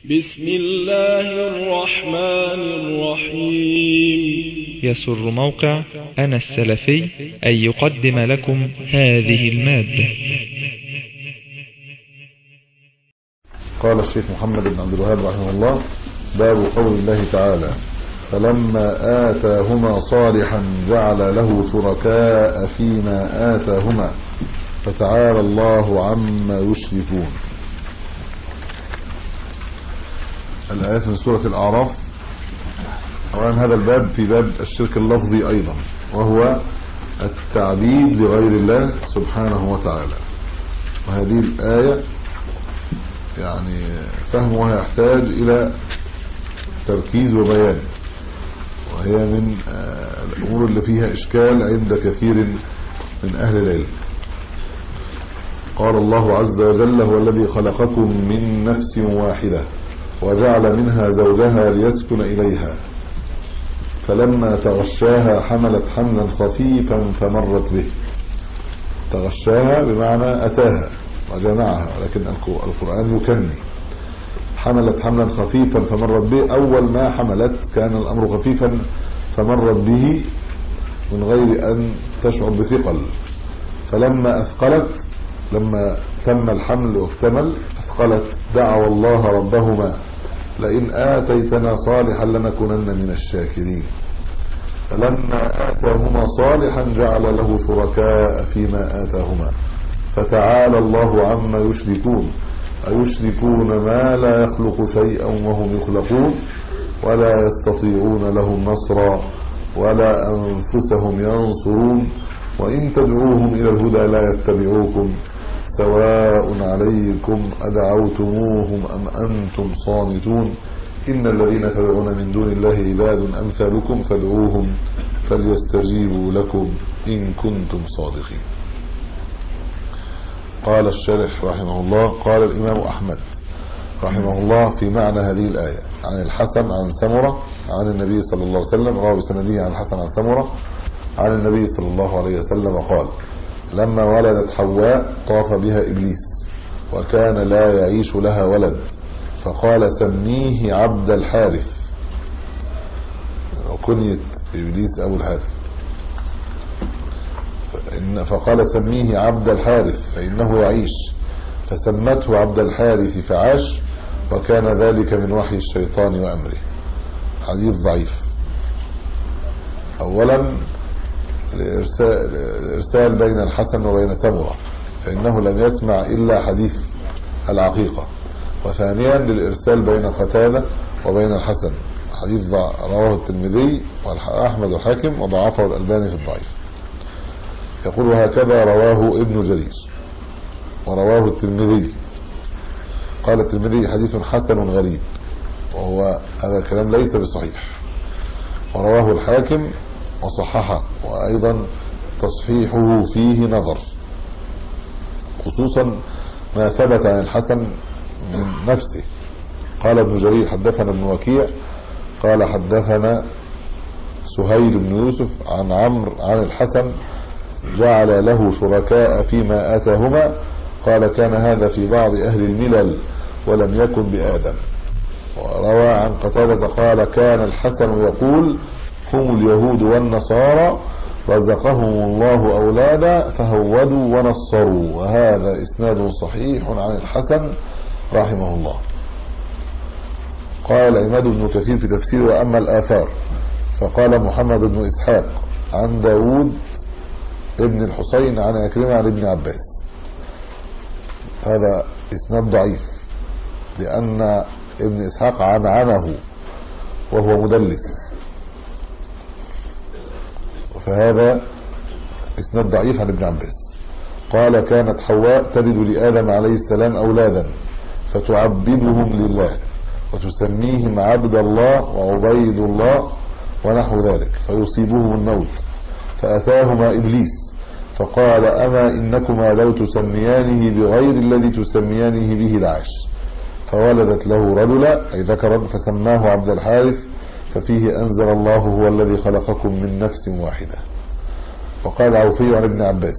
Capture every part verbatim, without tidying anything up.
بسم الله الرحمن الرحيم. يسر موقع أنا السلفي أن يقدم لكم هذه المادة. قال الشيخ محمد بن عبد الوهاب رحمه الله: باب قول الله تعالى: فلما آتاهما صالحا جعل له شركاء فيما آتاهما فتعالى الله عما يشركون. الآيات من سورة الأعراف. أولا هذا الباب في باب الشرك اللفظي أيضا، وهو التعبيد لغير الله سبحانه وتعالى. وهذه الآية يعني فهمها يحتاج إلى تركيز وبيان، وهي من الأمور اللي فيها إشكال عند كثير من أهل العلم. قال الله عز وجل: هو الذي خلقكم من نفس واحدة وجعل منها زوجها ليسكن إليها فلما تغشاها حملت حملا خفيفا فمرت به. تغشاها بمعنى أتاها وجمعها، ولكن القرآن يكني. حملت حملا خفيفا فمرت به، أول ما حملت كان الأمر خفيفا فمرت به من غير أن تشعر بثقل. فلما أثقلت، لما تم الحمل واكتمل أثقلت، دعوا الله ربهما لئن آتيتنا صالحا لنكونن من الشاكرين. فلما آتاهما صالحا جعل له شركاء فيما آتاهما فتعالى الله عما يشركون. أيشركون ما لا يخلق شيئا وهم يخلقون ولا يستطيعون لهم نصرا ولا أنفسهم ينصرون وإن تدعوهم إلى الهدى لا يتبعوكم سواء عليكم أدعوتموهم أم أنتم صامتون. إن الذين تدعون من دون الله عباد أمثالكم فادعوهم فليستجيبوا لكم إن كنتم صادقين. قال الشارح رحمه الله: قال الإمام أحمد رحمه الله في معنى هذه الآية عن الحسن عن سمرة عن النبي صلى الله عليه وسلم، رواه بسنده عن الحسن عن سمرة عن النبي صلى الله عليه وسلم قال: لما ولدت حواء طاف بها إبليس وكان لا يعيش لها ولد فقال: سميه عبد الحارث. وكنية إبليس أبو الحارث. فقال: سميه عبد الحارث فإنه يعيش، فسمته عبد الحارث فعاش، وكان ذلك من وحي الشيطان وأمره. حديث ضعيف. أولا الإرسال بين الحسن وبين سمرة، فإنه لم يسمع إلا حديث العقيقة. وثانيا للإرسال بين قتادة وبين الحسن، حديث رواه الترمذي وأحمد والحاكم وضعفه الألباني في الضعيف. يقول: وهكذا رواه ابن جرير ورواه الترمذي. قال الترمذي: حديث حسن غريب، وهو هذا الكلام ليس بصحيح. ورواه الحاكم وصححه، وأيضا تصحيحه فيه نظر، خصوصا ما ثبت عن الحسن من نفسه. قال ابن جرير: حدثنا ابن وكيع قال حدثنا سهيل بن يوسف عن عمرو عن الحسن جعل له شركاء فيما آتاهما. قال: كان هذا في بعض أهل الملل ولم يكن بآدم. وروى عن قتادة قال: كان الحسن يقول: هم اليهود والنصارى رزقهم الله أولادا فهودوا ونصروا. وهذا إسناد صحيح عن الحسن رحمه الله. قال عماد بن كثير في تفسيره: وأما الآثار فقال محمد بن إسحاق عن داود ابن الحسين عن عكرمة عن ابن عباس. هذا إسناد ضعيف، لأن ابن إسحاق عنعنه وهو مدلس، فهذا إسناد ضعيف عن ابن عباس. قال: كانت حواء تلد لآدم عليه السلام أولادا فتعبدهم لله وتسميهم عبد الله وعبيد الله ونحو ذلك، فيصيبهم الموت فأتاهما إبليس فقال: أما إنكما لو تسميانه بغير الذي تسميانه به لعاش. فولدت له رجلا أي ذكرا فسماه عبد الحارث، ففيه أنزل الله: هو الذي خلقكم من نفس واحدة. وقال عوفي عن ابن عباس،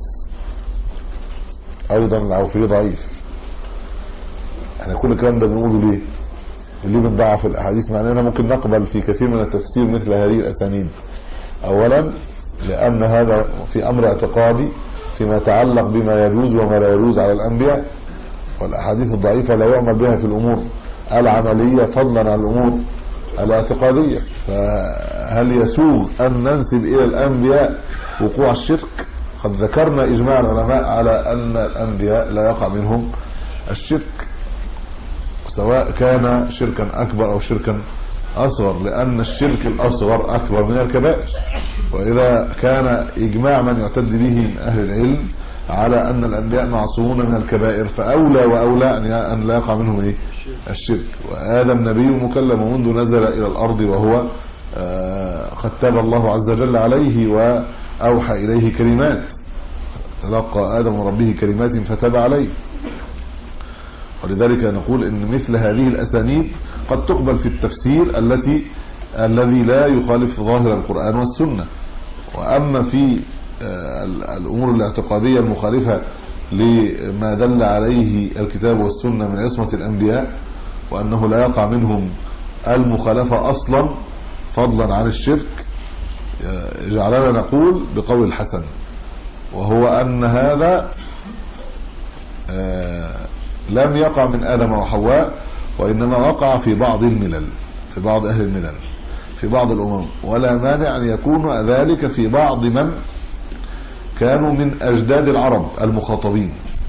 أيضا العوفي ضعيف. احنا كل الكلام ده بنقوله ليه؟ اللي بنضعف الاحاديث مع اننا ممكن نقبل في كثير من التفسير مثل هذه الاسانيد؟ اولا لان هذا في امر اعتقادي فيما يتعلق بما يجوز وما لا يجوز على الانبياء، والاحاديث الضعيفه لا يعمل بها في الامور العمليه فضلا عن الامور الاعتقاديه. فهل يسوغ ان ننسب الى الانبياء وقوع الشرك؟ قد ذكرنا اجماع العلماء على ان الانبياء لا يقع منهم الشرك سواء كان شركا اكبر او شركا اصغر، لان الشرك الاصغر اكبر من الكبائر. واذا كان اجماع من يعتد به من اهل العلم على ان الانبياء معصومون من الكبائر، فاولى واولى ان لا يقع منهم ايه الشرك. وادم نبي مكلم منذ نزل الى الارض وهو قد تاب الله عز وجل عليه واوحى اليه كلمات، تلقى ادم من ربه كلمات فتاب عليه. ولذلك نقول ان مثل هذه الاسانيد قد تقبل في التفسير التي الذي لا يخالف ظاهر القرآن والسنة. واما في الامور الاعتقادية المخالفة لما دل عليه الكتاب والسنة من عصمة الانبياء وانه لا يقع منهم المخالفة اصلا فضلا عن الشرك، جعلنا نقول بقول الحسن، وهو ان هذا لم يقع من آدم وحواء، وإنما وقع في بعض الملل، في بعض أهل الملل، في بعض الأمم، ولا مانع أن يكون ذلك في بعض من كانوا من أجداد العرب المخاطبين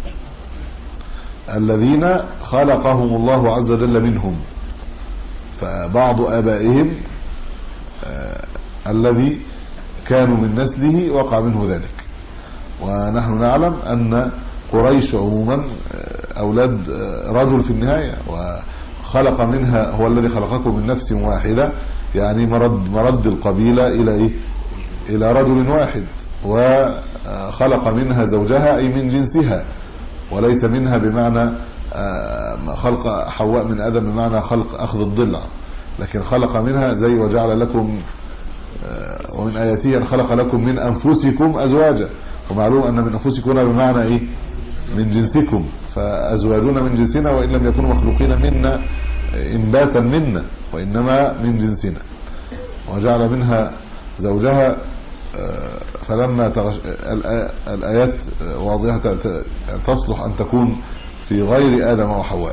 الذين خلقهم الله عز وجل منهم، فبعض آبائهم آه الذي كانوا من نسله وقع منه ذلك. ونحن نعلم أن قريش عموما أولاد رجل في النهاية، وخلق منها هو الذي خلقكم من نفس واحدة، يعني مرد, مرد القبيلة إلى إيه؟ إلى رجل واحد، وخلق منها زوجها أي من جنسها، وليس منها بمعنى خلق حواء من آدم بمعنى خلق أخذ الضلع، لكن خلق منها زي وجعل لكم ومن آياته أن خلق لكم من أنفسكم أزواجا، ومعلوم أن من أنفسكم بمعنى إيه؟ من جنسكم، فأزواجنا من جنسنا وإن لم يكونوا مخلوقين منا إنباتا منا، وإنما من جنسنا. وجعل منها زوجها، فلما تغش... الآيات واضحة تصلح أن تكون في غير آدم وحواء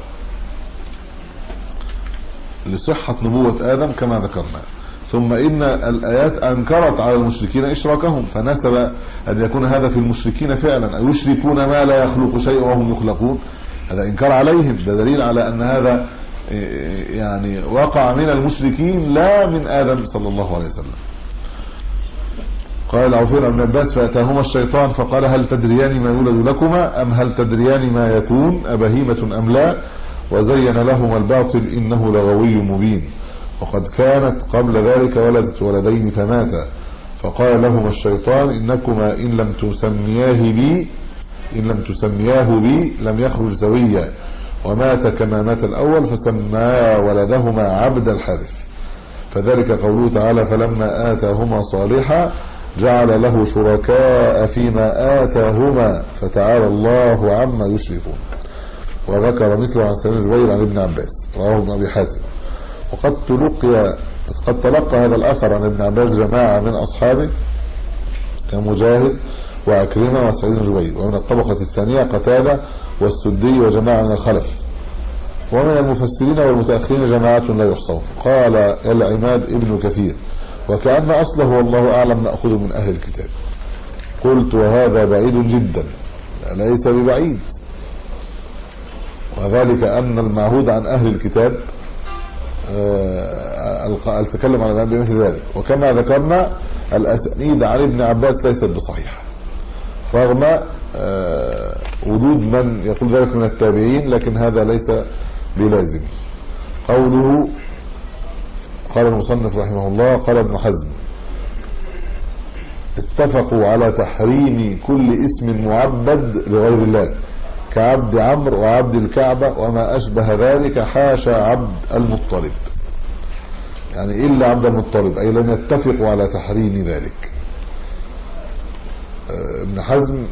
لصحة نبوة آدم كما ذكرنا. ثم إن الآيات أنكرت على المشركين إشراكهم، فنسب أن يكون هذا في المشركين فعلا، أن يشركون ما لا يخلق شيء وهم يخلقون، هذا إنكار عليهم، ده دليل على أن هذا يعني وقع من المشركين لا من آدم صلى الله عليه وسلم. قال عفير بن عباس فأتاهما الشيطان فقال هل تدريان ما يولد لكما أم هل تدريان ما يكون أبهيمة أم لا، وزين لهما الباطل إنه لغوي مبين، وقد كانت قبل ذلك ولدت ولدين فماتا، فقال لهما الشيطان إنكما إن لم تسمياه بي إن لم تسمياه بي لم يخرج سويا، ومات كما مات الأول، فسمى ولدهما عبد الحارث. فذلك قوله تعالى فلما آتاهما صالحا جعل له شركاء فيما آتاهما فتعالى الله عما يشركون. وذكر مثله عن سعيد بن جبير عن ابن عباس رواه ابن أبي حاتم. وقد تلقي قد تلقى هذا الأثر عن ابن عباس جماعة من أصحابه كمجاهد وعكرمة وسعيد بن جبير، ومن الطبقة الثانية قتادة والسدي وجماعة من الخلف، ومن المفسرين والمتأخرين جماعة لا يحصون. قال العماد ابن كثير وكأن أصله والله أعلم نأخذ من أهل الكتاب. قلت وهذا بعيد جدا، ليس ببعيد، وذلك أن المعهود عن أهل الكتاب التكلم عن الأنبياء بمثل ذلك. وكما ذكرنا الأسانيد عن ابن عباس ليست بصحيحة رغم وجود من يقول ذلك من التابعين، لكن هذا ليس بلازم. قوله قال المصنف رحمه الله قال ابن حزم اتفقوا على تحريم كل اسم معبد لغير الله كعبد عمرو وعبد الكعبة وما أشبه ذلك حاشا عبد المطلب، يعني إلا عبد المطلب، أي لم يتفقوا على تحريم ذلك. ابن حزم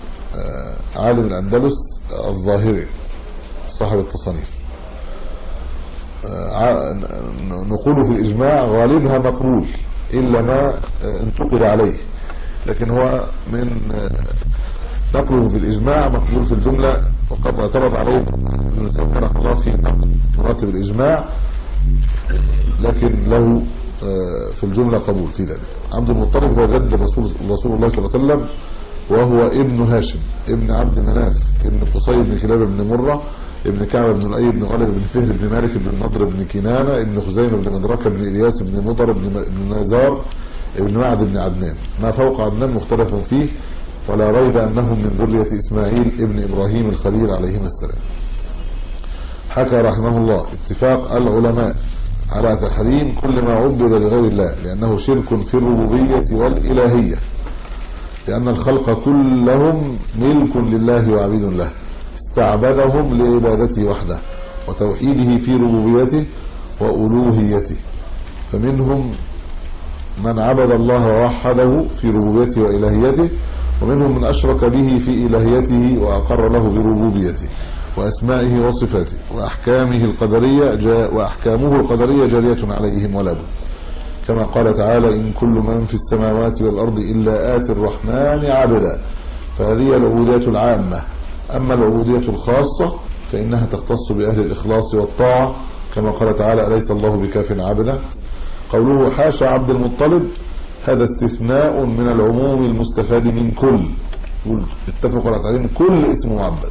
عالم الأندلس الظاهري صاحب التصانيف. نقوله في الإجماع غالبها مقبول إلا ما انتقد عليه، لكن هو من نقله في الإجماع مقبول في الجملة، وقد اعترض عليه ابن تيمية رحمه الله في مراتب الإجماع، لكن له في الجملة قبول في ذلك. عبد المطلب هو جد رسول رسول الله صلى الله عليه وسلم، وهو ابن هاشم ابن عبد مناف ابن قصي بن كلاب بن مرة ابن كعب بن لؤي بن غالب بن فهر بن مالك بن النضر بن كنانة ابن خزيمة بن مدركة بن إلياس بن مضر بن نزار ابن معد بن عدنان. ما فوق عدنان مختلف فيه، ولا ريب أنهم من ذرية إسماعيل ابن إبراهيم الخليل عليهما السلام. حكى رحمه الله اتفاق العلماء على تحريم كل ما عبد لغير الله، لأنه شرك في الربوبية والإلهية، لأن الخلق كلهم ملك لله وعبيد له، استعبدهم لعبادته وحده وتوحيده في ربوبيته وألوهيته. فمنهم من عبد الله ووحده في ربوبيته وإلهيته، ومنهم من أشرك به في إلهيته وأقر له بربوبيته وأسمائه وصفاته وأحكامه القدرية جاء وأحكامه القدرية جارية عليهم ولا بد، كما قال تعالى: إن كل من في السماوات والأرض إلا آتي الرحمن عبدا. فهذه العبودية العامة. أما العبودية الخاصة فإنها تختص بأهل الإخلاص والطاعة، كما قال تعالى: أليس الله بكاف عبدا. قوله حاشا عبد المطلب هذا استثناء من العموم المستفاد من كل، اتفقوا على تعليم كل اسم معبد،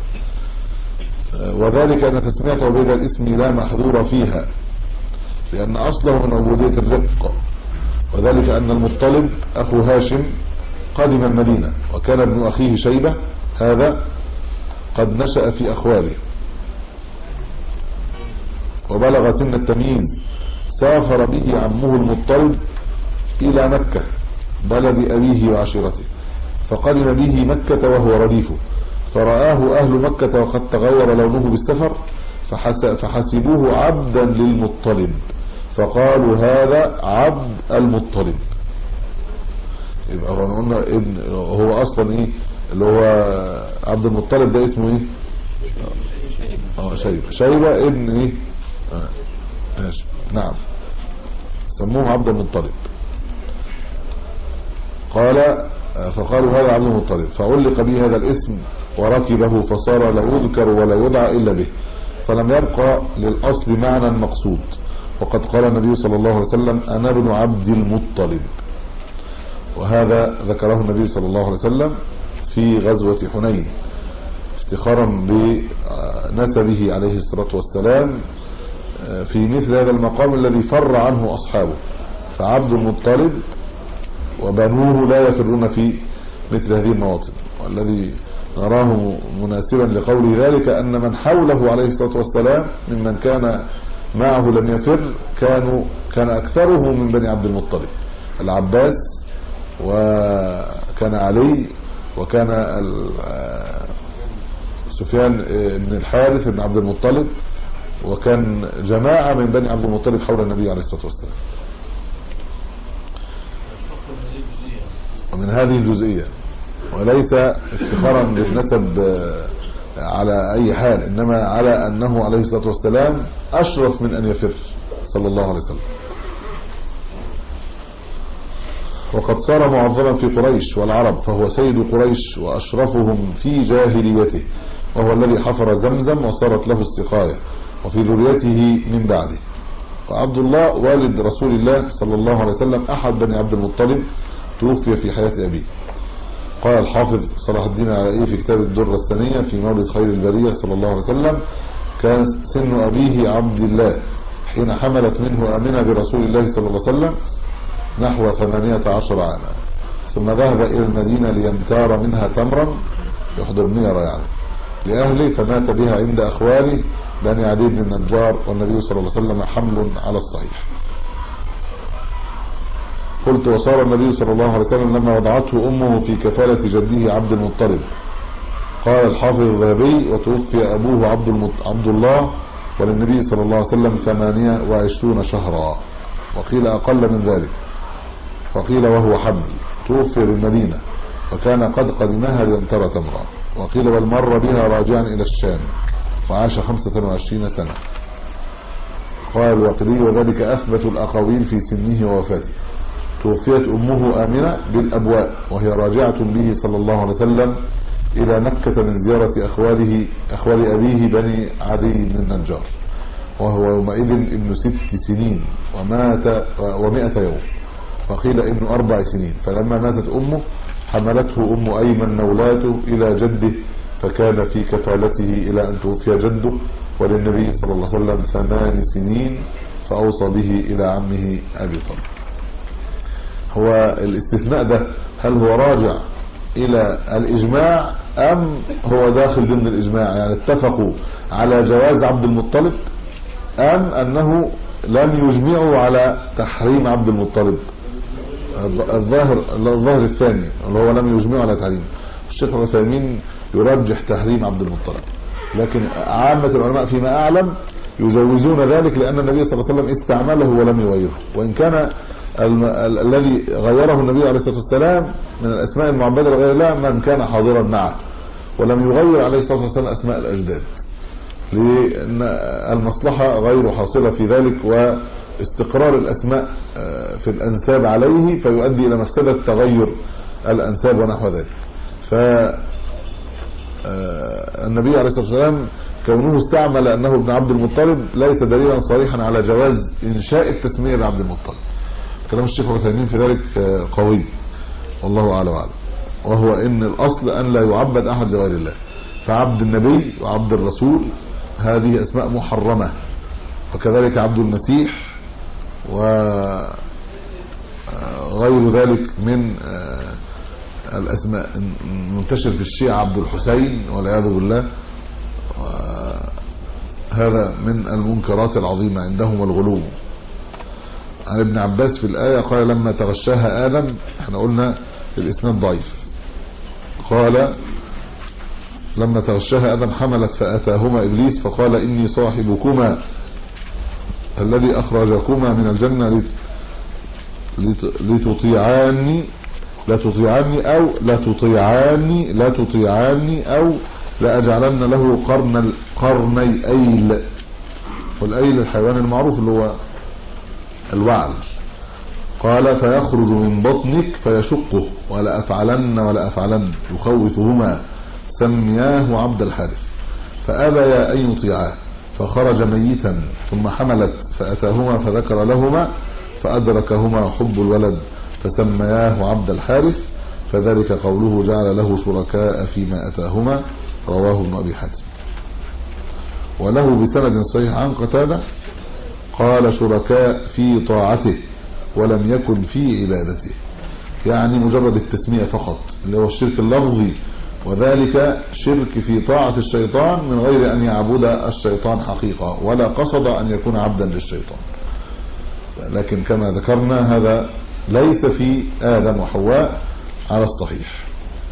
وذلك أن تسمية عبيد الاسم لا محظور فيها، لأن أصله من عبودية الرق، وذلك أن المطلب أخو هاشم قدم المدينة، وكان ابن أخيه شيبة هذا قد نشأ في أخواله وبلغ سن التمييز. سافر به عمه المطلب إلى مكة بلد أبيه وعشيرته، فقدم به مكة وهو رديفه، فرآه أهل مكة وقد تغير لونه بالسفر فحسبوه عبدا للمطلب، فقالوا هذا عبد المطلب. يبقى قلنا ابن هو أصلا إيه اللي هو عبد المطلب ده اسمه إيه؟ اه شيبة شيبة ابن إيه؟ آه. ماشي. نعم، سموه عبد المطلب. قال فقالوا هذا عبد المطلب، فعلق به هذا الاسم وركبه فصار لا يذكر ولا يدعى إلا به، فلم يبقى للأصل معنى مقصود. وقد قال النبي صلى الله عليه وسلم: أنا ابن عبد المطلب، وهذا ذكره النبي صلى الله عليه وسلم في غزوة حنين افتخارا بنسبه عليه الصلاة والسلام في مثل هذا المقام الذي فر عنه أصحابه. فعبد المطلب وبنوه لا يفرون في مثل هذه المواطن، والذي نراه مناسبا لقول ذلك أن من حوله عليه الصلاة والسلام ممن كان معه لم يفر كانوا كان أكثره من بني عبد المطلب، العباس وكان علي وكان سفيان بن الحارث بن عبد المطلب، وكان جماعة من بني عبد المطلب حول النبي عليه الصلاة والسلام. ومن هذه الجزئية، وليس افتخارا بالنسب على أي حال، إنما على أنه عليه الصلاة والسلام أشرف من أن يفر صلى الله عليه وسلم. وقد صار معظما في قريش والعرب، فهو سيد قريش وأشرفهم في جاهليته، وهو الذي حفر زمزم وصارت له السقاية، وفي ذريته من بعده. وعبد الله والد رسول الله صلى الله عليه وسلم أحد بني عبد المطلب، توفي في حياة أبيه. قال الحافظ صلاح الدين العلائي في كتاب الدرة الثانية في مولد خير البرية صلى الله عليه وسلم: كان سن أبيه عبد الله حين حملت منه آمنة برسول الله صلى الله عليه وسلم نحو ثمانية عشر عاما، ثم ذهب إلى المدينة ليمتار منها تمرا يحضر ميرا يعني لأهله، فمات بها عند أخواله بني عدي بن النجار، والنبي صلى الله عليه وسلم حمل على الصحيح. قلت: وصار النبي صلى الله عليه وسلم لما وضعته أمه في كفالة جده عبد المطلب. قال الحافظ الذهبي: وتوفي أبوه عبد, المط... عبد الله وللنبي صلى الله عليه وسلم ثمانية وعشرون شهرا، وقيل أقل من ذلك، وقيل وهو حمل. توفي بالمدينة وكان قد قدمها ليمتر تمرا، وقيل بل مر بها راجعا إلى الشام، وعاش خمسة وعشرين سنة. قال الواقدي وذلك أثبت الأقاويل في سنه ووفاته. توفيت أمه آمنة بالأبواء وهي راجعة به صلى الله عليه وسلم إلى مكة من زيارة أخواله أخوال أبيه بني عدي بن النجار، وهو يومئذ ابن ست سنين ومات ومائة يوم، وقيل ابن أربع سنين. فلما ماتت أمه حملته أم أيمن مولاته إلى جده، فكان في كفالته إلى أن توفي جده، وللنبي صلى الله عليه وسلم ثمان سنين فأوصى به إلى عمه أبي طالب. هو الاستثناء ده هل هو راجع إلى الإجماع أم هو داخل ضمن الإجماع؟ يعني اتفقوا على جواز عبد المطلب أم أنه لم يجمعوا على تحريم عبد المطلب؟ الظاهر الظاهر الثاني اللي هو لم يجمعوا على تحريم. الشيخ العثيمين يرجح تحريم عبد المطلب، لكن عامة العلماء فيما أعلم يجوزون ذلك، لأن النبي صلى الله عليه وسلم استعمله ولم يغيره، وإن كان الذي غيره النبي عليه الصلاة والسلام من الأسماء المعبدة لغير الله من كان حاضرا معه، ولم يغير عليه الصلاة والسلام أسماء الأجداد، لأن المصلحة غير حاصلة في ذلك، واستقرار الأسماء في الأنساب عليه فيؤدي إلى مفسدة تغير الأنساب ونحو ذلك. فالنبي عليه الصلاة والسلام كونه استعمل أنه ابن عبد المطلب ليس دليلا صريحا على جواز إنشاء التسمية بعبد المطلب. كلام الشيخ العثيمين في ذلك قوي والله أعلم وأعلم، وهو إن الأصل أن لا يعبد أحد لغير الله، فعبد النبي وعبد الرسول هذه أسماء محرمة، وكذلك عبد المسيح وغير ذلك من الأسماء المنتشر في الشيعة عبد الحسين والعياذ بالله. هذا من المنكرات العظيمة عندهم الغلو. عن ابن عباس في الآية قال لما تغشاها آدم، احنا قلنا الإسناد ضعيف، قال لما تغشاها آدم حملت فأتاهما إبليس فقال إني صاحبكما الذي أخرجكما من الجنة لتطيعاني لا تطيعاني أو لا تطيعاني لا تطيعاني أو لأجعلن له قرن قرني أيل، والأيل الحيوان المعروف اللي هو الوعل. قال فيخرج من بطنك فيشقه ولا أفعلن ولا أفعلن يخوفهما سمياه عبد الحارث، فأبيا أن يطيعاه فخرج ميتا، ثم حملت فأتاهما فذكر لهما فأدركهما حب الولد فسمياه عبد الحارث، فذلك قوله جعل له شركاء فيما أتاهما، رواه ابن أبي حاتم. وله بسند صحيح عن قتادة قال شركاء في طاعته ولم يكن في عبادته، يعني مجرد التسمية فقط اللي هو الشرك اللفظي، وذلك شرك في طاعة الشيطان من غير أن يعبد الشيطان حقيقة ولا قصد أن يكون عبدا للشيطان. لكن كما ذكرنا هذا ليس في آدم وحواء على الصحيح.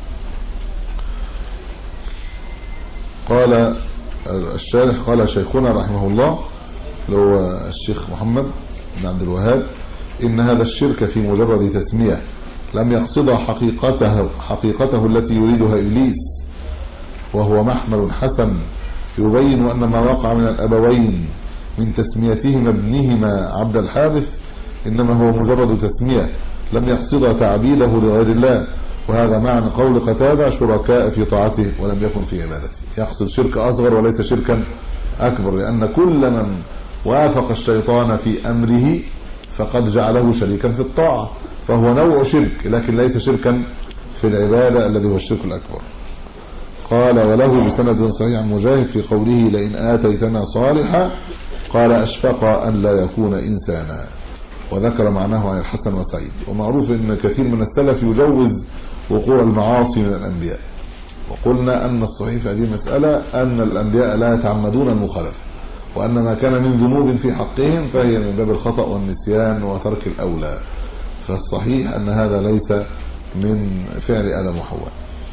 قال الشارح قال شيخنا رحمه الله اللي هو الشيخ محمد بن عبد الوهاب إن هذا الشرك في مجرد تسمية لم يقصد حقيقته حقيقته التي يريدها إبليس، وهو محمل حسن يبين أن ما وقع من الأبوين من تسميتهما ابنهما عبد الحارث إنما هو مجرد تسمية لم يقصد تعبيده لغير الله، وهذا معنى قول قتادة شركاء في طاعته ولم يكن في عبادته، يقصد شرك أصغر وليس شركا أكبر، لأن كل من وافق الشيطان في أمره فقد جعله شريكا في الطاعة، فهو نوع شرك لكن ليس شركا في العبادة الذي هو الشرك الأكبر. قال وله بسند صحيح عن مجاهد في قوله لئن آتيتنا صالحا قال أشفق أن لا يكون إنسانا، وذكر معناه عن الحسن وسعيد. ومعروف أن كثير من السلف يجوز وقوع المعاصي من الأنبياء، وقلنا أن الصحيح في هذه المسألة أن الأنبياء لا يتعمدون المخالفة، وأن ما كان من ذنوب في حقهم فهي من باب الخطأ والنسيان وترك الأولى، فالصحيح أن هذا ليس من فعل آدم وحواء.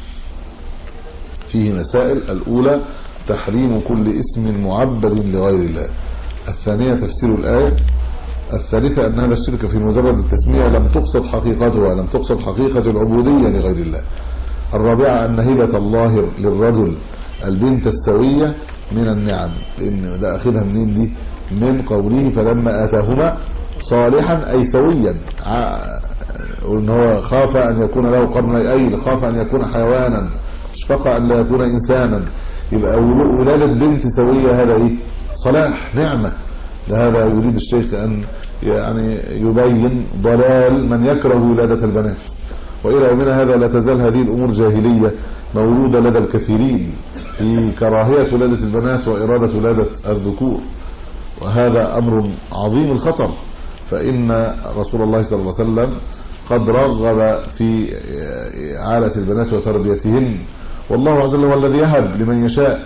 فيه مسائل: الأولى تحريم كل اسم معبد لغير الله، الثانية تفسير الآية، الثالثة أن هذا الشرك في مجرد التسمية لم تقصد حقيقتها لم تقصد حقيقة العبودية لغير الله، الرابعة أن هبة الله للرجل البنت السوية من النعم، لأن ده أخذها منين دي؟ من قوله فلما آتاهما صالحا أي سويا، وإن هو خاف أن يكون له قرني أيل، خاف أن يكون حيوانا، اشفق أن لا يكون إنسانا. يبقى ولادة بنت سوية هذا إيه؟ صلاح، نعمة. لهذا يريد الشيخ أن يعني يبين ضلال من يكره ولادة البنات، وإلى يومنا هذا لا تزال هذه الأمور جاهلية مولودة لدى الكثيرين في كراهية ولادة البنات وإرادة ولادة الذكور، وهذا أمر عظيم الخطر. فإن رسول الله صلى الله عليه وسلم قد رغب في إعالة البنات وتربيتهن، والله عز وجل هو الذي يهب لمن يشاء.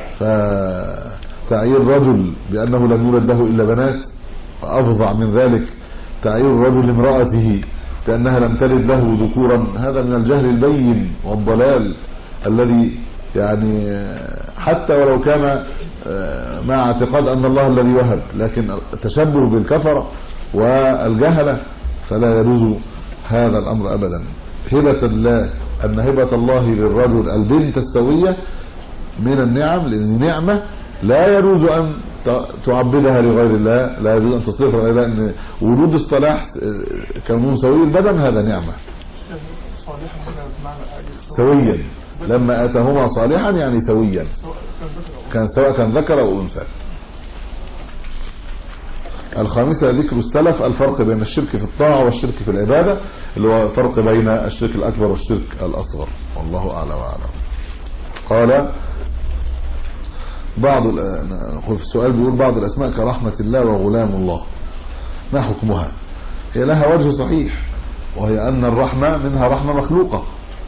فتعيير رجل بأنه لم يولد له إلا بنات، وأفظع من ذلك تعيير الرجل امرأته بأنها لم تلد له ذكورا، هذا من الجهل البين والضلال الذي يعني حتى ولو كان مع اعتقاد أن الله الذي وهب، لكن التشبه بالكفر والجهلة فلا يجوز هذا الأمر أبدا. هبة الله، أن هبة الله للرجل البنت السوية من النعم، لأن نعمة لا يجوز أن تعبدها لغير الله، لا يجوز أن تصرف لغير الله. أن وجود الصلاح كونه سوي البدن هذا نعمة. سويا لما آتاهما صالحا يعني سويا، كان سواء كان ذكر أو أنثى. الخامسة ذكر السلف، الفرق بين الشرك في الطاعة والشرك في العبادة، اللي هو فرق بين الشرك الأكبر والشرك الأصغر، والله أعلى وأعلم. قال بعض في السؤال بيقول بعض الأسماء كرحمة الله وغلام الله ما حكمها؟ هي لها وجه صحيح، وهي أن الرحمة منها رحمة مخلوقة،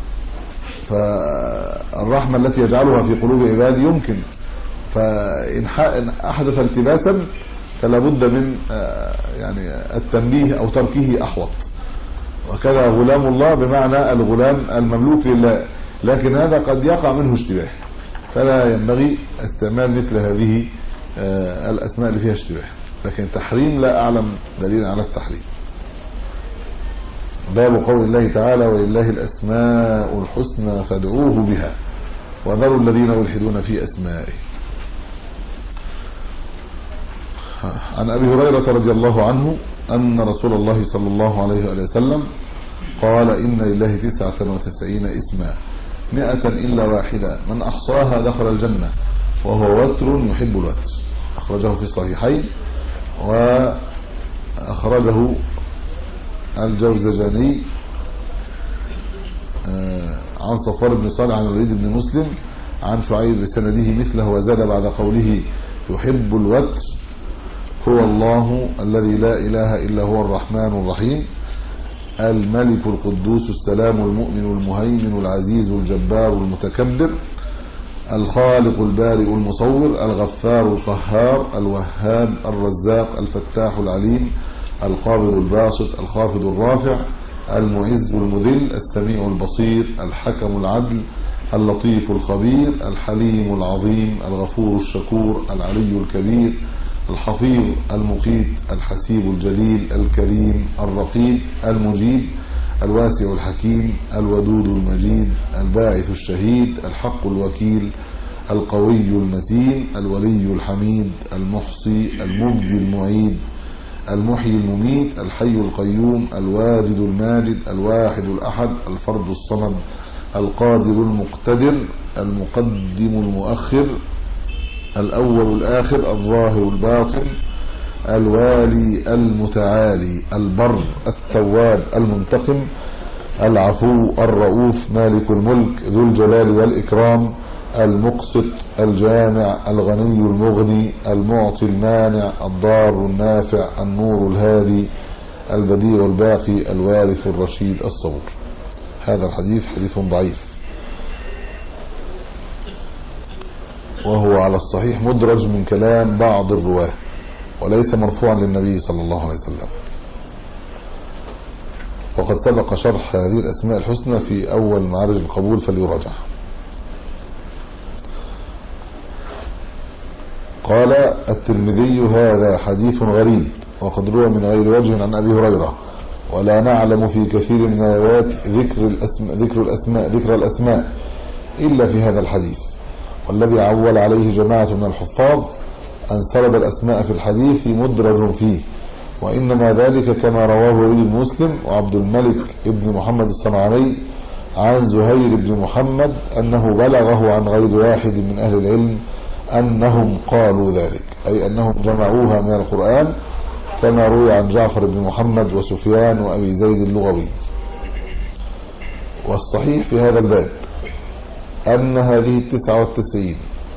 فالرحمة التي يجعلها في قلوب عباده يمكن، فإن أحدث التباسا فلا بد من يعني التنبيه أو تركه أحوط. وكذا غلام الله بمعنى الغلام المملوك لله، لكن هذا قد يقع منه اشتباه، فلا ينبغي استعمال مثل هذه الأسماء اللي فيها اشتباه. لكن تحريم لا أعلم دليل على التحريم. باب قول الله تعالى ولله الأسماء الحسنى فادعوه بها وذروا الذين يلحدون في أسمائه. عن أبي هريرة رضي الله عنه أن رسول الله صلى الله عليه وسلم قال إن لله تسعة وتسعين اسما مئة إلا واحدة من أحصاها دخل الجنة وهو وتر يحب الوتر. أخرجه في الصحيحين، وأخرجه الجوزجاني عن صفوان بن صالح عن الوليد بن مسلم عن شعيب بسنده مثله، وزاد بعد قوله يحب الوتر هو الله الذي لا إله إلا هو الرحمن الرحيم الملك القدوس السلام المؤمن المهيمن العزيز الجبار المتكبر الخالق البارئ المصور الغفار القهار الوهاب الرزاق الفتاح العليم القابض الباسط الخافض الرافع المعز المذل السميع البصير الحكم العدل اللطيف الخبير الحليم العظيم الغفور الشكور العلي الكبير الحفيظ المقيت الحسيب الجليل الكريم الرقيب المجيب الواسع الحكيم الودود المجيد الباعث الشهيد الحق الوكيل القوي المتين الولي الحميد المحصي المبدي المعيد المحيي المميت الحي القيوم الواجد الماجد الواحد الأحد الفرد الصمد القادر المقتدر المقدم المؤخر الأول الآخر الظاهر الباطن الوالي المتعالي البر التواب المنتقم العفو الرؤوف مالك الملك ذو الجلال والإكرام المقسط الجامع الغني المغني المعطي المانع الضار النافع النور الهادي البديع الباقي الوارث الرشيد الصبور. هذا الحديث حديث ضعيف، وهو على الصحيح مدرج من كلام بعض الرواه وليس مرفوعا للنبي صلى الله عليه وسلم. وقد سبق شرح هذه الأسماء الحسنى في أول معارج القبول فليراجع. قال الترمذي هذا حديث غريب وقد روى من غير وجه عن أبي هريرة، ولا نعلم في كثير من الروايات ذكر الأسماء ذكر الأسماء ذكر الأسماء إلا في هذا الحديث، والذي عول عليه جماعة من الحفاظ أن سرد الأسماء في الحديث مدرج فيه، وإنما ذلك كما رواه وليد مسلم وعبد الملك ابن محمد الصنعاني عن زهير بن محمد أنه بلغه عن غير واحد من أهل العلم أنهم قالوا ذلك، أي أنهم جمعوها من القرآن كما روي عن جعفر بن محمد وسفيان وأبي زيد اللغوي. والصحيح في هذا الباب أن هذه التسعة والتسعين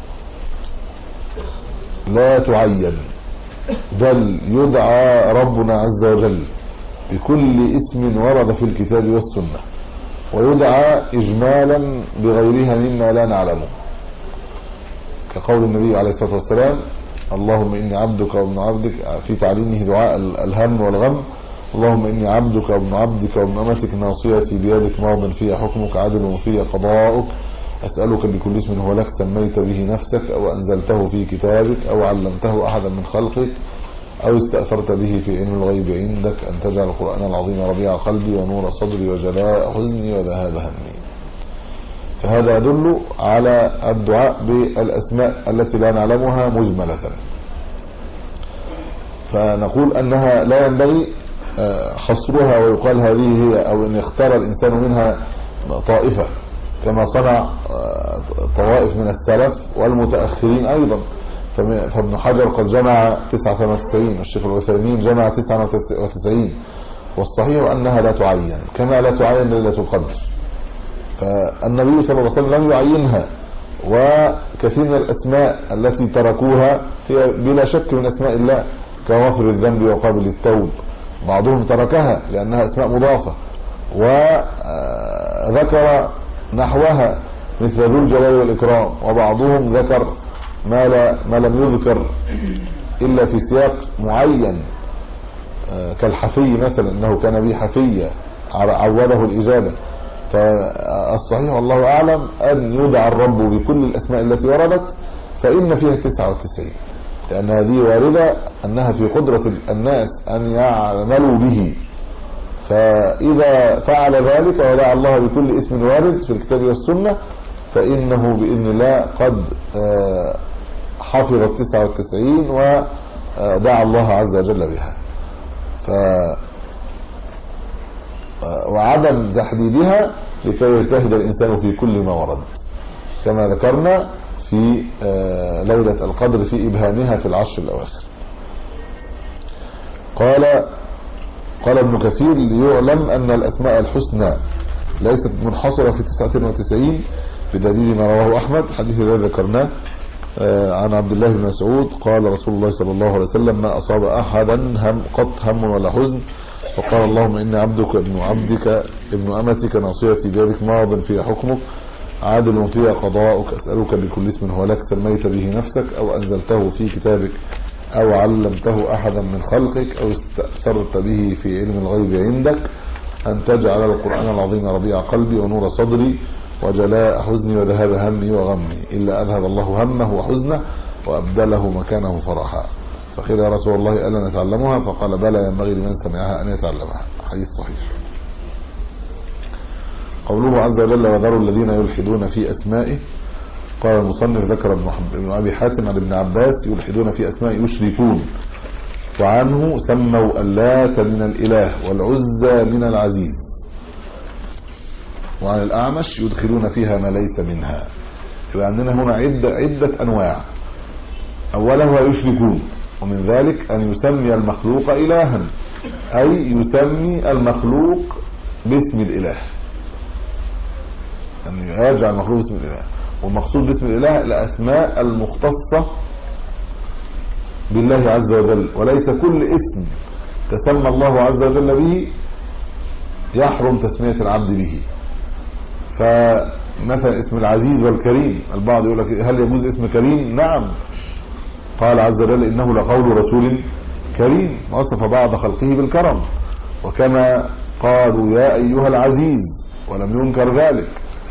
لا تعين، بل يدعى ربنا عز وجل بكل اسم ورد في الكتاب والسنة، ويدعى إجمالا بغيرها مما لا نعلمه، كقول النبي عليه الصلاة والسلام اللهم إني عبدك وابن عبدك في تعليمه دعاء الهم والغم، اللهم إني عبدك وابن عبدك وابن أمتك ناصيتي بيدك ماض في حكمك عدل في قضاؤك، أسألك بكل اسم هو لك سميت به نفسك أو أنزلته في كتابك أو علمته أحدا من خلقك أو استأثرت به في علم الغيب عندك أن تجعل القرآن العظيم ربيع قلبي ونور صدري وجلاء حزني وذهاب همي. فهذا يدل على الدعاء بالأسماء التي لا نعلمها مجملة، فنقول أنها لا ينبغي حصرها ويقال هذه هي، أو أن يختار الإنسان منها طائفة كما صنع طوائف من السلف والمتأخرين أيضا. فابن حجر قد جمع تسعة وتسعين، والشيخ العثيمين جمع تسعة وتسعين، والصحيح أنها لا تعين كما لا تعين ليلة القدر، فالنبي صلى الله عليه وسلم لم يعينها. وكثير من الأسماء التي تركوها هي بلا شك من أسماء الله، كغافر الذنب وقابل التوب، بعضهم تركها لأنها أسماء مضافة وذكر نحوها مثل ذو الجلال والإكرام، وبعضهم ذكر ما, لا ما لم يذكر إلا في سياق معين كالحفي مثلا، أنه كان به حفية عوده الإجابة. فالصحيح والله أعلم أن يدعى الرب بكل الأسماء التي وردت، فإن فيها تسعة وتسعين، لأن هذه واردة أنها في قدرة الناس أن يعملوا به، فإذا فعل ذلك ودعا الله بكل اسم وارد في الكتاب والسنة فإنه بإذن الله قد حفظ التسعة والتسعين ودعا الله عز وجل بها. ف وعدم تحديدها لكي يجتهد الإنسان في كل ما ورد، كما ذكرنا في ليلة القدر في إبهامها في العشر الأواخر. قال قال ابن كثير ليعلم أن الأسماء الحسنى ليست منحصرة في تسعة وتسعين بدليل ما رواه أحمد، حديث الذي ذكرناه عن عبد الله بن مسعود قال رسول الله صلى الله عليه وسلم ما أصاب أحدا هم قط هم ولا حزن وقال اللهم إني عبدك ابن عبدك ابن أمتك ناصيتي بيدك ماض في حكمك عادل في قضاؤك أسألك بكل اسم هو لك سميت به نفسك أو أنزلته في كتابك أو علمته أحدا من خلقك أو استأثرت به في علم الغيب عندك أن تجعل القرآن العظيم ربيع قلبي ونور صدري وجلاء حزني وذهاب همي وغمي إلا أذهب الله همه وحزنه وأبدله مكانه فرحا. فقيل يا رسول الله ألا نتعلمها؟ فقال بلى ينبغي لمن سمعها أن يتعلمها. حديث صحيح. قوله عز وجل وذروا الذين يلحدون في أسمائه. قال المصنف ذكر ابن أبي حاتم عن ابن عباس يلحدون في أسمائه يشركون، وعنه سموا اللات من الإله والعزى من العزيز، وعن الأعمش يدخلون فيها ما ليس منها. يبقى عندنا هنا عدة, عدة أنواع. أولها يشركون، ومن ذلك أن يسمي المخلوق إلها، أي يسمي المخلوق باسم الإله، أن يرجع المخلوق باسم الإله. والمقصود باسم الإله الأسماء المختصة بالله عز وجل، وليس كل اسم تسمى الله عز وجل به يحرم تسمية العبد به. فمثلا اسم العزيز والكريم، البعض يقول لك هل يجوز اسم كريم؟ نعم، قال عز وجل إنه لقول رسول كريم، وصف بعض خلقه بالكرم، وكما قالوا يا أيها العزيز ولم ينكر ذلك.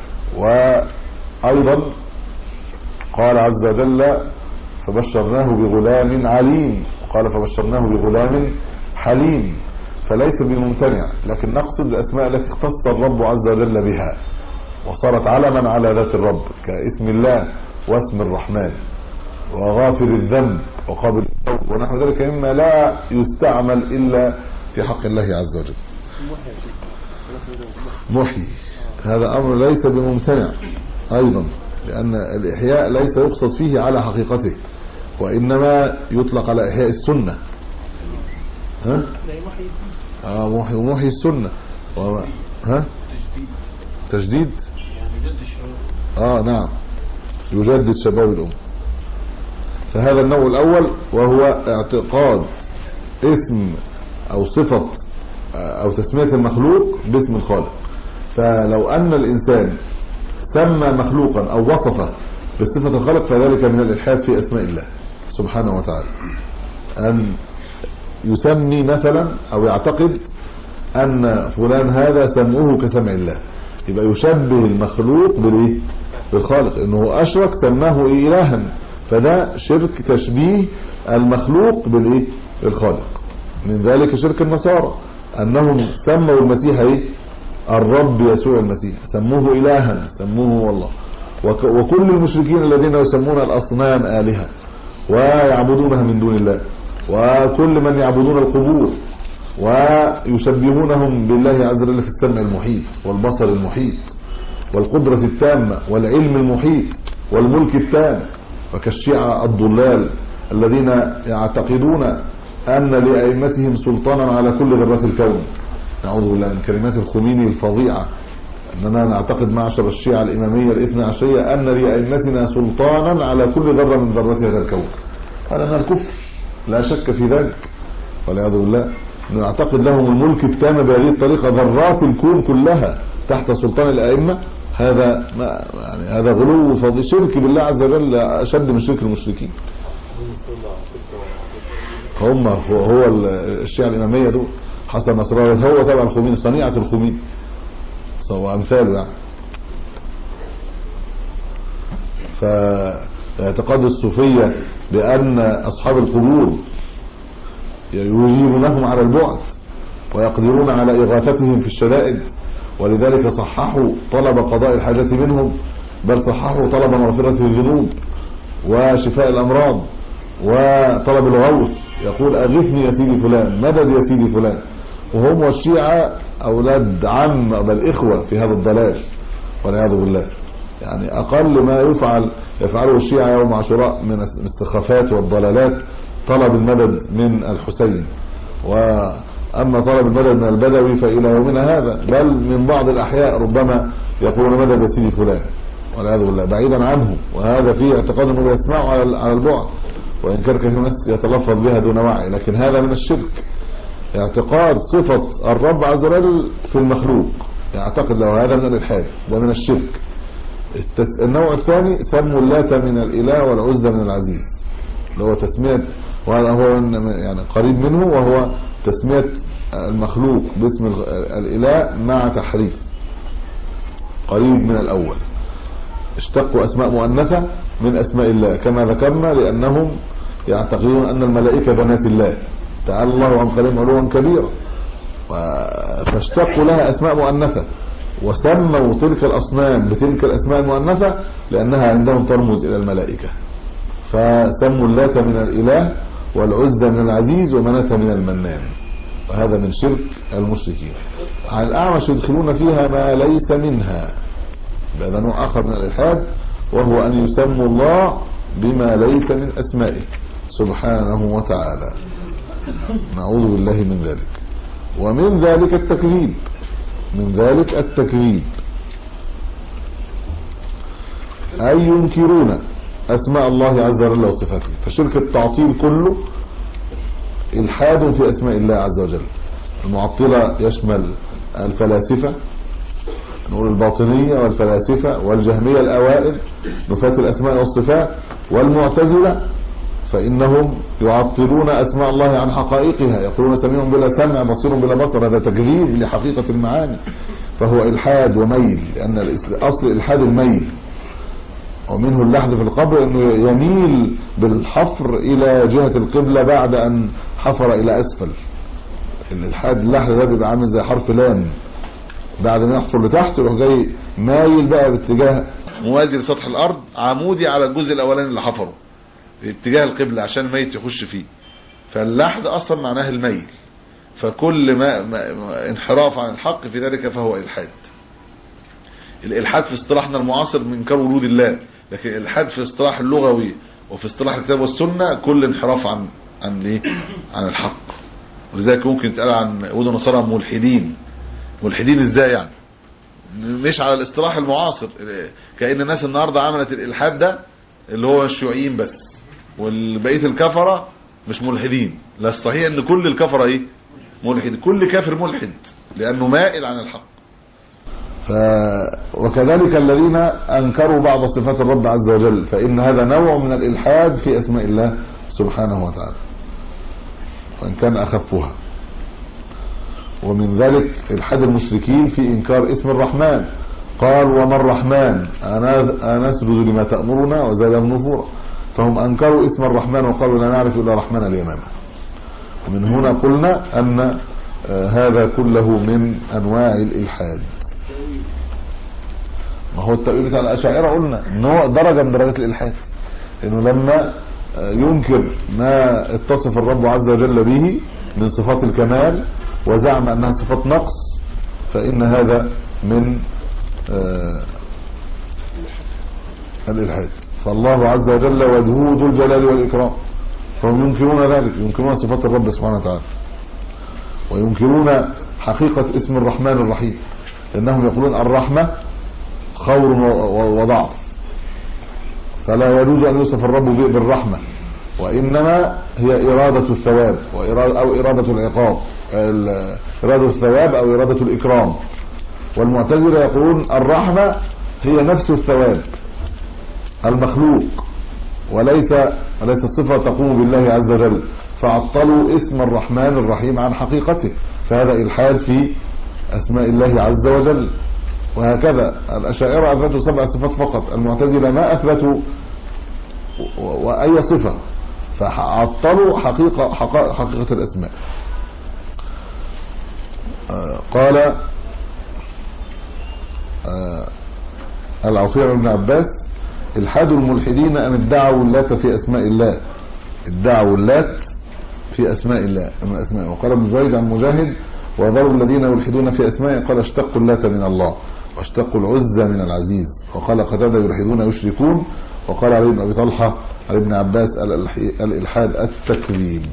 وأيضا قال عز وجل فبشرناه بغلام عليم، وقال فبشرناه بغلام حليم، فليس بممتنع، لكن نقصد الأسماء التي اختص الرب عز وجل بها وصارت علما على ذات الرب، كاسم الله واسم الرحمن وغافر الذنب وقابل التوب ونحو ذلك مما لا يستعمل إلا في حق الله عز وجل. محيي هذا أمر ليس بممتنع أيضا، لأن الإحياء ليس يقصد فيه على حقيقته، وإنما يطلق على إحياء السنة. ها؟ آه محيي ومحيي السنة و... ها؟ تجديد آه نعم يجدد شباب الأمة. فهذا النوع الأول وهو اعتقاد اسم أو صفة أو تسمية المخلوق باسم الخالق. فلو أن الإنسان سمى مخلوقا أو وصفه بصفة الخالق فذلك من الإلحاد في أسماء الله سبحانه وتعالى، أن يسمي مثلا أو يعتقد أن فلان هذا سمعه كسمع الله، يبقى يشبه المخلوق بالإيه؟ بالخالق، إنه أشرك سماه إيه؟ إلها. فده شرك تشبيه المخلوق بالإيه؟ بالخالق. من ذلك شرك النصارى أنهم سموا المسيح إيه؟ الرب يسوع المسيح، سموه إلها، سموه والله. وكل المشركين الذين يسمون الأصنام آلهة ويعبدونها من دون الله، وكل من يعبدون القبور ويشبهونهم بالله عز وجل في السمع المحيط والبصر المحيط والقدرة التامة والعلم المحيط والملك التام، وكالشيعة الضلال الذين يعتقدون أن لأئمتهم سلطانا على كل ذرات الكون. نعوذ بالله من كلمات الخميني الفظيعة، أننا نعتقد معشر الشيعة الإمامية الاثنى عشرية أن لأئمتنا سلطانا على كل ذرة من ذرات هذا الكون. هذا من الكفر لا شك في ذلك والعياذ بالله. نعتقد لهم الملك التام بهذه الطريقة، ذرات الكون كلها تحت سلطان الأئمة. هذا ما يعني هذا غلو فضي شرك بالله عز وجل أشد من شرك المشركين. هم هو الشيعة الإمامية دول حسن نصر الله هو تبع الخميني، صنيعة الخميني وأمثاله يعني. فاعتقاد الصوفية بأن أصحاب القبور يجيبونهم على البعد ويقدرون على إغاثتهم في الشدائد، ولذلك صححوا طلب قضاء الحاجات منهم، بل صححوا طلب مغفرة الذنوب وشفاء الأمراض وطلب الغوث. يقول أغثني يا سيدي فلان، مدد يا سيدي فلان. وهم والشيعة أولاد عم بل إخوة في هذا الضلال والعياذ بالله. يعني أقل ما يفعل يفعله الشيعة يوم عاشوراء من الاستخفافات والضلالات طلب المدد من الحسين، وأما طلب المدد من البدوي فإلى يومنا هذا، بل من بعض الأحياء ربما يقولون مدد يا سيدي فلان والعياذ بالله بعيدا عنه. وهذا فيه اعتقاد أنه يسمعه على البعد، وإن كان كثير من الناس يتلفظ بها دون وعي، لكن هذا من الشرك. اعتقاد صفة الرب عز وجل في المخلوق يعتقد له، هذا من الإلحاد، ده من الشرك. النوع الثاني سموا اللات من الإله والعزى من العزيز، اللي هو تسمية، وهذا هو يعني قريب منه، وهو تسمية المخلوق باسم الإله مع تحريف، قريب من الأول. اشتقوا أسماء مؤنثة من أسماء الله كما ذكرنا، لأنهم يعتقدون أن الملائكة بنات الله تعالى الله عن قريب علوا كبيرا، فاشتقوا لها أسماء مؤنثة وسموا تلك الأصنام بتلك الأسماء المؤنثة لأنها عندهم ترمز إلى الملائكة، فسموا اللات من الإله والعزى من العزيز ومناة من المنان. وهذا من شرك المشركين. عن الأعمش يدخلون فيها ما ليس منها، هذا نوع آخر من الإلحاد، وهو أن يسموا الله بما ليس من أسمائه سبحانه وتعالى. نعوذ بالله من ذلك. ومن ذلك التكذيب، من ذلك التكذيب أي ينكرون أسماء الله عز وجل وصفاته. فشرك التعطيل كله إلحاد في أسماء الله عز وجل. المعطلة يشمل الفلاسفة، نقول الباطنية والفلاسفة والجهمية الأوائل نفاة الأسماء والصفات، والمعتزلة فإنهم يعطلون أسماء الله عن حقائقها، يقولون سميع بلا سمع بصير بلا بصر. هذا تكذيب لحقيقة المعاني، فهو إلحاد وميل، لأن أصل الإلحاد الميل، ومنه اللحد في القبر أنه يميل بالحفر إلى جهة القبلة بعد أن حفر إلى أسفل. الإلحاد اللحد ده بيبقى عامل زي حرف لام، بعد ما يحفر لتحت يروح جاي مايل بقى باتجاه موازي لسطح الارض، عمودي على الجزء الاولاني اللي حفره اتجاه القبلة عشان الميت يخش فيه. فاللحد اصلا معناه الميل، فكل ما, ما انحراف عن الحق في ذلك فهو الحاد. الالحاد في اصطلاحنا المعاصر من انكار وجود الله، لكن الالحاد في اصطلاح اللغوي وفي اصطلاح الكتاب والسنة كل انحراف عن عن ايه عن الحق. ولذلك ممكن يتقال عن يهود ونصارى ملحدين. ملحدين ازاي يعني؟ مش على الاصطلاح المعاصر، كأن الناس النهاردة عملت الالحاد ده اللي هو الشيوعيين بس، والبقية الكفرة مش ملحدين. لا، الصحيح ان كل الكفرة ايه ملحد، كل كافر ملحد لانه مائل عن الحق. ف... وكذلك الذين انكروا بعض صفات الرب عز وجل، فان هذا نوع من الالحاد في اسماء الله سبحانه وتعالى وان كان اخفها. ومن ذلك الحاد المشركين في انكار اسم الرحمن، قال وما الرحمن أنسجد لما تأمرنا وزادهم نفورا. فهم انكروا اسم الرحمن وقالوا لا نعرف الا رحمن اليمامة. ومن هنا قلنا ان هذا كله من انواع الالحاد. ما هو التأويل بتاع الاشاعرة قلنا نوع درجة من درجات الالحاد، انه لما ينكر ما اتصف الرب عز وجل به من صفات الكمال وزعم انها صفات نقص، فان هذا من آه الالحاد. فالله عز وجل وجهه ذو الجلال والاكرام، فهم ينكرون ذلك، ينكرون صفات الرب سبحانه وتعالى، وينكرون حقيقة اسم الرحمن الرحيم، لانهم يقولون الرحمة خور وضعف، فلا يجوز ان يوصف الرب بالرحمة، وانما هي ارادة الثواب وإرادة او ارادة العقاب، ارادة الثواب او ارادة الاكرام. والمعتزلة يقولون الرحمة هي نفس الثواب المخلوق، وليس وليس الصفة تقوم بالله عز وجل، فعطلوا اسم الرحمن الرحيم عن حقيقته، فهذا الحاد في اسماء الله عز وجل. وهكذا الاشاعرة اثبتوا سبع صفات فقط، المعتزلة ما اثبتوا واي صفة، فعطلوا حقيقة حقيقة الاسماء. قال العوفي بن عباس الحاد الملحدين ان ادعوا اللات في اسماء الله، ادعوا اللات في اسماء الله من اسماء. وقال ابن زيد عن مجاهد وذروا الذين يلحدون في اسماء، قال اشتقوا اللات من الله واشتقوا العزى من العزيز. وقال قتادة يلحدون يشركون. وقال علي بن ابي طلحه علي بن عباس الالحاد التكذيب.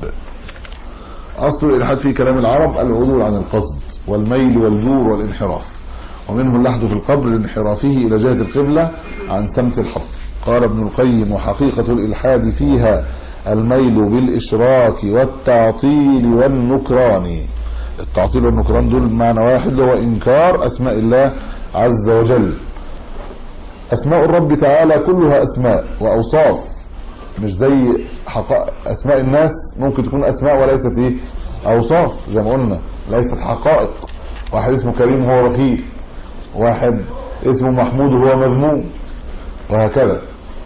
اصل الالحاد في كلام العرب العدول عن القصد والميل والجور والانحراف، ومنه اللحد في القبر لانحرافه الى جهة القبلة عن سمت الحق. قال ابن القيم وحقيقة الالحاد فيها الميل بالاشراك والتعطيل والنكران. التعطيل والنكران دول معنى واحد، هو انكار اسماء الله عز وجل. اسماء الرب تعالى كلها اسماء واوصاف، مش زي حقائق اسماء الناس، ممكن تكون اسماء وليست ايه اوصاف، زي ما قلنا ليست حقائق. واحد اسمه كريم هو بخيل، واحد اسمه محمود هو مذموم، وهكذا.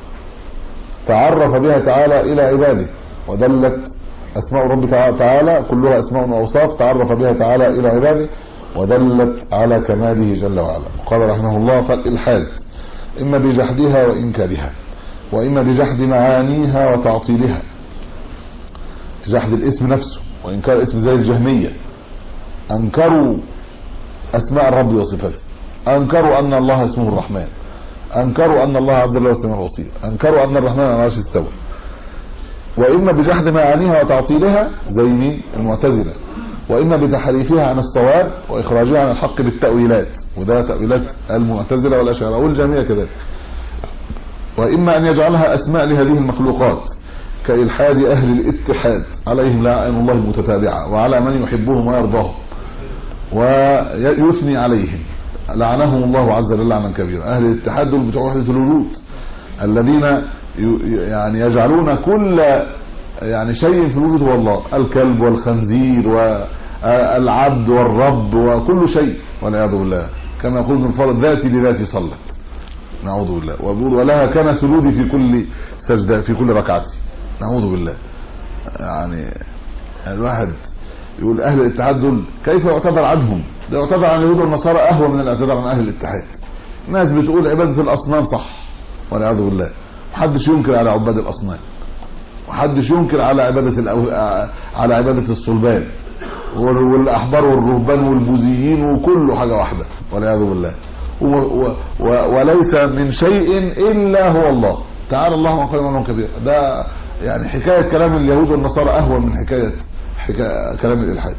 تعرف بها تعالى الى عباده، ودلت اسماء الرب تعالى كلها اسماء واوصاف تعرف بها تعالى الى عباده ودلت على كماله جل وعلا. قال رحمه الله فالالحاد اما بجحدها وانكارها، واما بجحد معانيها وتعطيلها، جحد الاسم نفسه وانكار اسم زي الجهمية، انكروا اسماء الرب وصفاته، انكروا ان الله اسمه الرحمن، انكروا ان الله عز وجل اسمه الوصير، انكروا ان الرحمن على العرش استوى. واما بجحد معانيها وتعطيلها زي مين المعتزلة، واما بتحريفها عن الصواب واخراجها عن الحق بالتأويلات، وده تأويلات المعتزلة والاشاعرة والجهمية كذلك. واما ان يجعلها اسماء لهذه المخلوقات كالحاد اهل الاتحاد عليهم لعائن الله المتتابعة وعلى من يحبهم ويرضاهم ويثني عليهم لعنهم الله عز وجل لعنا كبيرا. اهل الاتحاد دول بتوع وحدة الوجود الذين يعني يجعلون كل يعني شيء في الوجود هو الله، الكلب والخنزير والعبد والرب وكل شيء، والعياذ بالله. كما يقول ابن الفضل ذاتي لذاتي صلت، نعوذ بالله. ويقول ولها كان سجودي في كل سجدة في كل ركعتي، نعوذ بالله. يعني الواحد يقول اهل الاتحاد دول كيف يعتذر عنهم؟ ده يعتذر عن اليهود والنصارى اهون من الاعتذار عن اهل الاتحاد. ناس بتقول عبادة الاصنام صح والعياذ بالله، محدش ينكر على عباد الاصنام، محدش ينكر على عبادة الأو... على عبادة الصلبان والاحبار والرهبان والبوذيين وكله حاجة واحدة والعياذ بالله، و... و... و... وليس من شيء الا هو الله تعالى الله عن قول منهم كبير. ده يعني حكاية كلام اليهود والنصارى اهون من حكاية حكاية كلام الالحاد.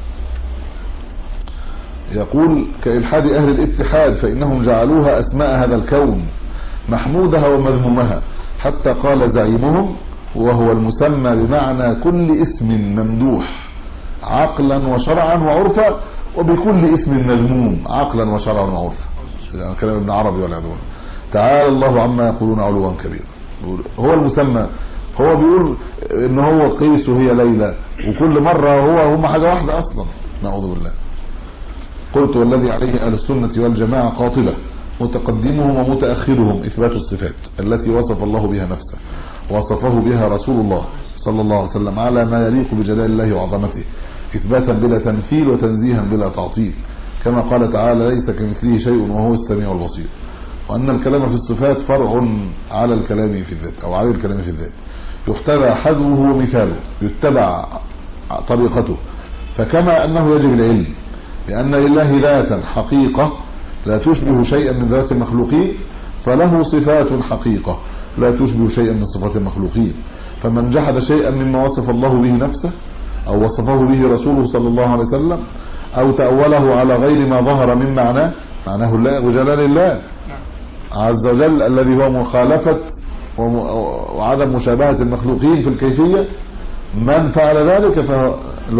يقول كإلحاد اهل الاتحاد فانهم جعلوها اسماء هذا الكون محمودها ومذمومها، حتى قال زعيمهم وهو المسمى بمعنى كل اسم ممدوح عقلا وشرعا وعرفا، وبكل اسم مذموم عقلا وشرعا وعرفا. يعني كلام ابن عربي والعياذ بالله. تعالى الله عما يقولون علوا كبيرا. هو المسمى، هو بيقول ان هو قيس وهي ليلى، وكل مرة هو هم حاجة واحدة اصلا، نعوذ بالله. قلت والذي عليه اهل السنة والجماعة قاطبة متقدمهم ومتأخرهم اثبات الصفات التي وصف الله بها نفسه وصفه بها رسول الله صلى الله عليه وسلم على ما يليق بجلال الله وعظمته، اثباتا بلا تمثيل وتنزيها بلا تعطيل، كما قال تعالى ليس كمثله شيء وهو السميع البصير. وان الكلام في الصفات فرع على الكلام في الذات او على الكلام في الذات، يحتذى حذوه ومثاله، يتبع طريقته. فكما انه يجب العلم بان لله ذاتا حقيقة لا تشبه شيئا من ذات المخلوقين، فله صفات حقيقة لا تشبه شيئا من صفات المخلوقين. فمن جحد شيئا مما وصف الله به نفسه او وصفه به رسوله صلى الله عليه وسلم او تأوله على غير ما ظهر من معناه، معناه الله وجلال الله عز وجل الذي هو مخالفة وعدم مشابهة المخلوقين في الكيفية، من فعل ذلك فهو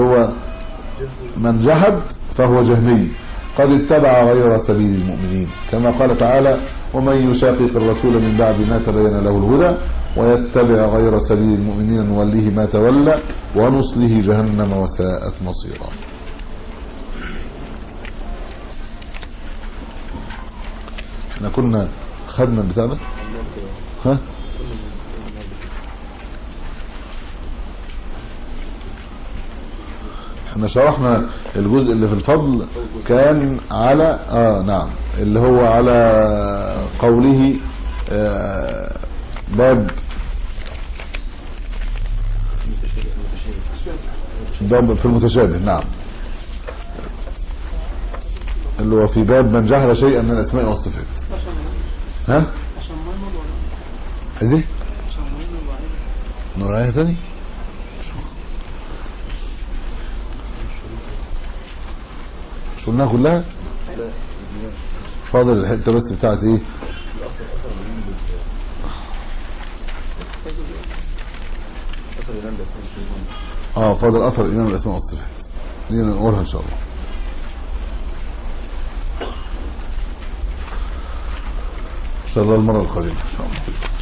من جحد فهو جهمي قد اتبع غير سبيل المؤمنين، كما قال تعالى ومن يشاقق الرسول من بعد ما تبين له الهدى ويتبع غير سبيل المؤمنين نوليه ما تولى ونصله جهنم وساءت مصيرا. احنا كنا خدنا البتاع ده ها احنا شرحنا الجزء اللي في الفضل كان على اه نعم اللي هو على قوله آه باب باب في المتشابه، نعم اللي هو في باب من جهل شيئا من الاسماء والصفات. ها عايز ايه نور عينها تاني؟ مش قلناها كلها؟ فاضل الحته بس بتاعت ايه؟ اه فاضل اثر الامام الاسماء والصفات، دي نقولها ان شاء الله. ان شاء الله المره القادمه ان شاء الله.